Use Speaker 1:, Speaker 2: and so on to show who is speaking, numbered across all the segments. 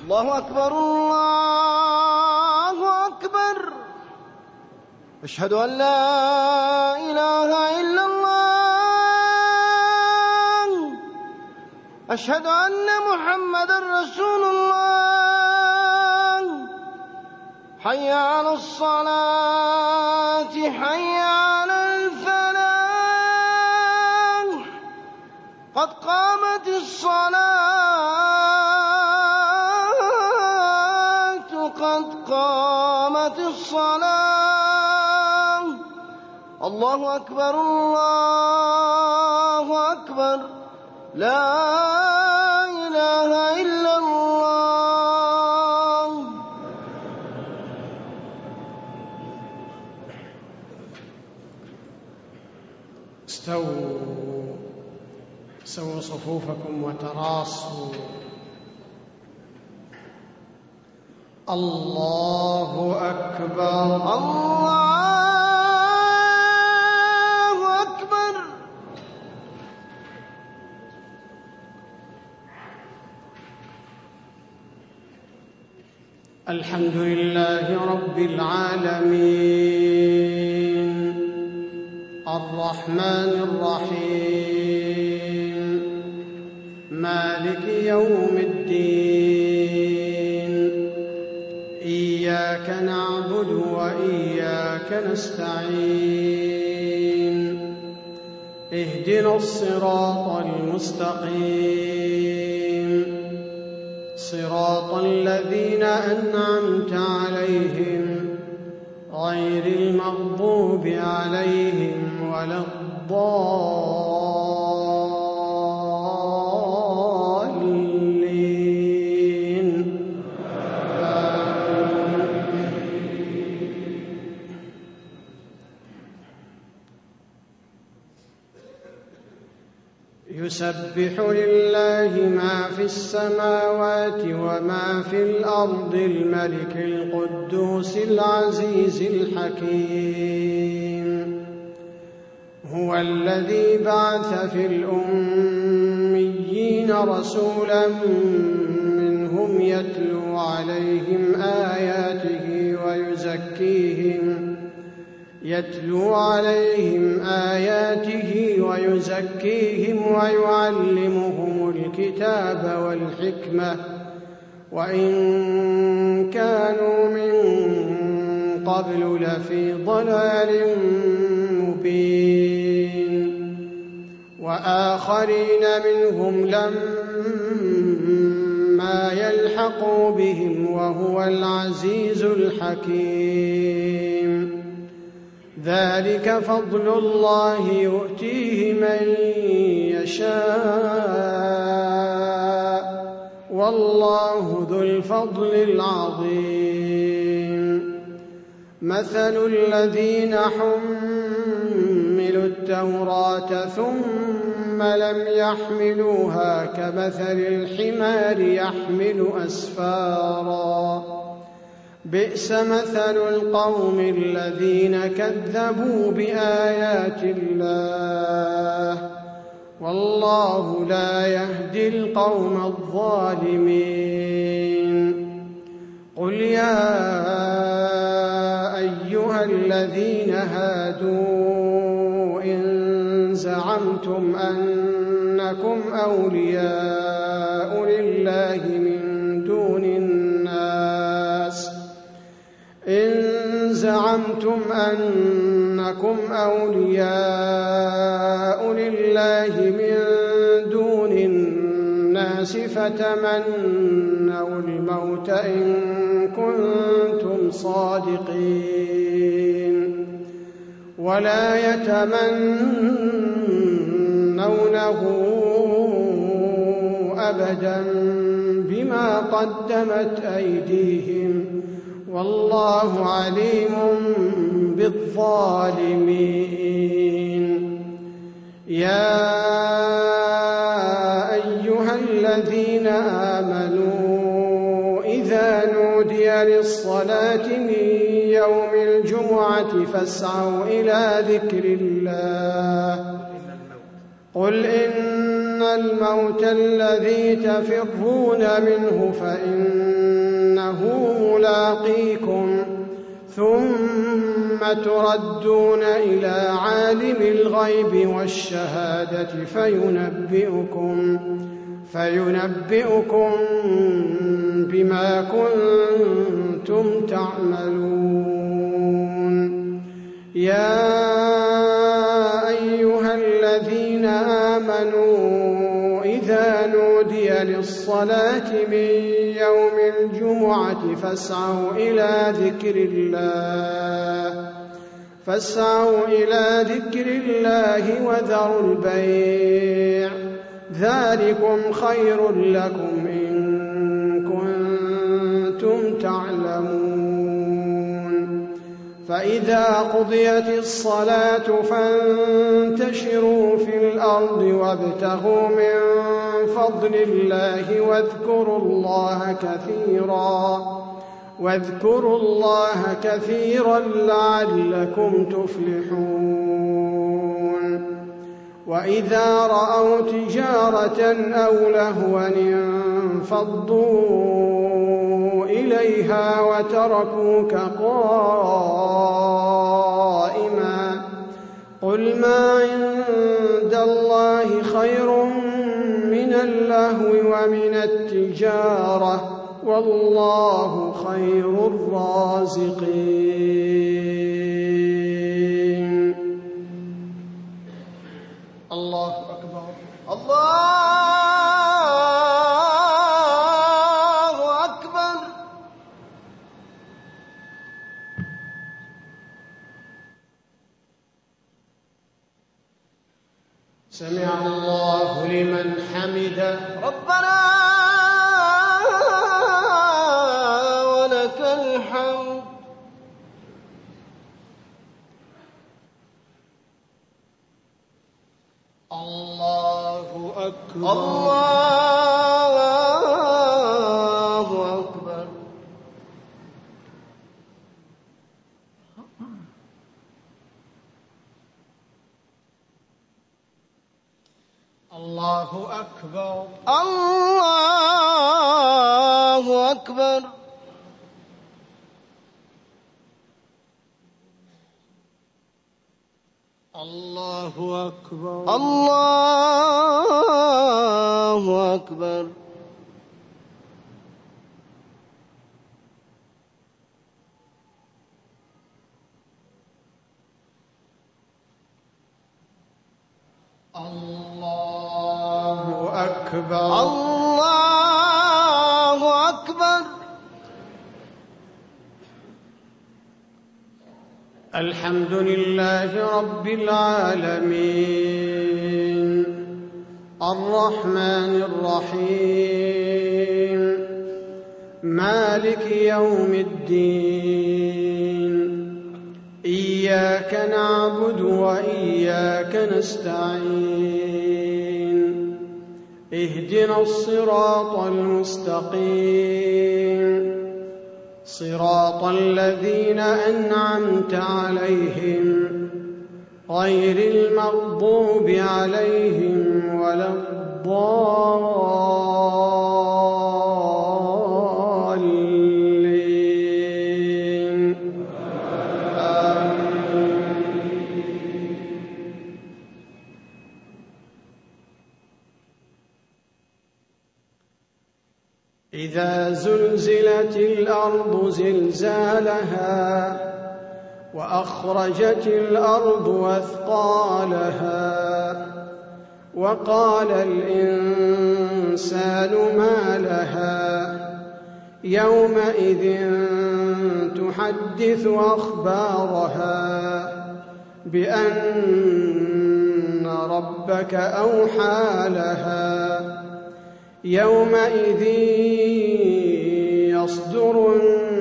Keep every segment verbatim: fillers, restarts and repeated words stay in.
Speaker 1: الله أكبر الله أكبر. أشهد أن لا إله إلا الله. أشهد أن محمدًا رسول الله. حي على الصلاة حي على الفلاح. قد قامت الصلاة قد قامت الصلاة. الله أكبر الله أكبر. لا إله إلا الله.
Speaker 2: استووا سووا صفوفكم وتراصوا. الله أكبر
Speaker 1: الله أكبر.
Speaker 2: الحمد لله رب العالمين الرحمن الرحيم مالك يوم الدين. إياك نعبد وإياك نستعين. اهدنا الصراط المستقيم صراط الذين أنعمت عليهم غير المغضوب عليهم ولا الضالين. يسبح لله ما في السماوات وما في الأرض الملك القدوس العزيز الحكيم. هو الذي بعث في الأميين رسولا منهم يتلو عليهم آياته ويزكيهم يتلو عليهم آياته ويزكيهم ويعلمهم الكتاب والحكمة وإن كانوا من قبل لفي ضلال مبين. وآخرين منهم لما يلحقوا بهم وهو العزيز الحكيم. ذلك فضل الله يؤتيه من يشاء والله ذو الفضل العظيم. مثل الذين حملوا التوراة ثم لم يحملوها كمثل الحمار يحمل أسفارا. بئس مثل القوم الذين كذبوا بآيات الله والله لا يهدي القوم الظالمين. قل يا أيها الذين هادوا إن زعمتم أنكم أولياء لله من دون الناس إن زعمتم أنكم أولياء لله من دون الناس فتمنوا الموت إن كنتم صادقين ولا يتمنونه أبدا بما قدمت أيديهم والله عليم بالظالمين. يا أيها الذين آمنوا إذا نودي للصلاة من يوم الجمعة فاسعوا إلى ذكر الله. قل إن الموت الذي تفرون منه فإن يلاقيكم ثم تردون إلى عالم الغيب والشهادة فينبئكم فينبئكم بما كنتم تعملون. يا أيها الذين آمنوا إذا نودي للصلاة من يوم الجمعة فاسعوا إلى ذكر الله فاسعوا إلى ذكر الله وذروا البيع ذلكم خير لكم إن كنتم تعلمون. فإذا قضيت الصلاة فانتشروا في الأرض وابتغوا من فضل الله واذكروا الله كثيرا واذكروا الله كثيرا لعلكم تفلحون. وإذا رأوا تجارة أو لهوا انفضوا إليها وتركوك قائما قل ما عند الله خير من اللهو ومن التجارة والله خير الرازقين. الله أكبر.
Speaker 1: الله أكبر.
Speaker 2: سمع الله لمن حمده.
Speaker 1: ربنا ولك الحمد.
Speaker 2: الله أكبر.
Speaker 1: الله أكبر.
Speaker 2: الله أكبر.
Speaker 1: الله أكبر.
Speaker 2: الله أكبر.
Speaker 1: الله أكبر.
Speaker 2: الله أكبر.
Speaker 1: الله أكبر.
Speaker 2: الحمد لله رب العالمين الرحمن الرحيم مالك يوم الدين إياك نعبد وإياك نستعين اهدنا الصراط المستقيم صراط الذين أنعمت عليهم غير المغضوب عليهم ولا الضالين. إذا زلزلت الأرض زلزالها وأخرجت الأرض أثقالها وقال الإنسان ما لها يومئذ تحدث أخبارها بأن ربك أوحى لها يومئذ يصدر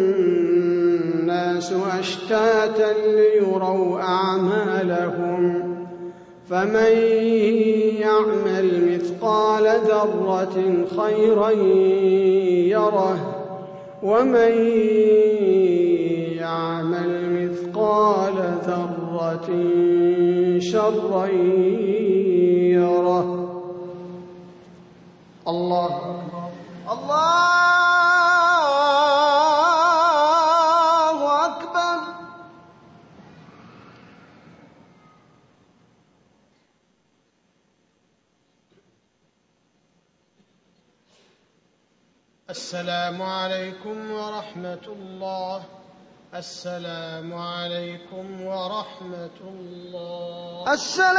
Speaker 2: الناس أشتاتا ليروا أعمالهم فمن يعمل مثقال ذرة خيرا يره ومن يعمل مثقال ذرة شرا يره. الله أكبر.
Speaker 1: الله
Speaker 2: السلام عليكم ورحمة الله. السلام عليكم ورحمة الله.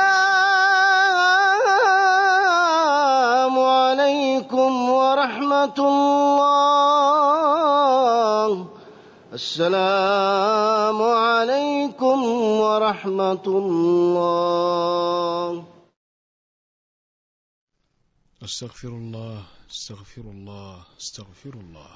Speaker 1: السلام عليكم ورحمة الله. السلام عليكم ورحمة الله.
Speaker 3: استغفر الله استغفر الله استغفر الله.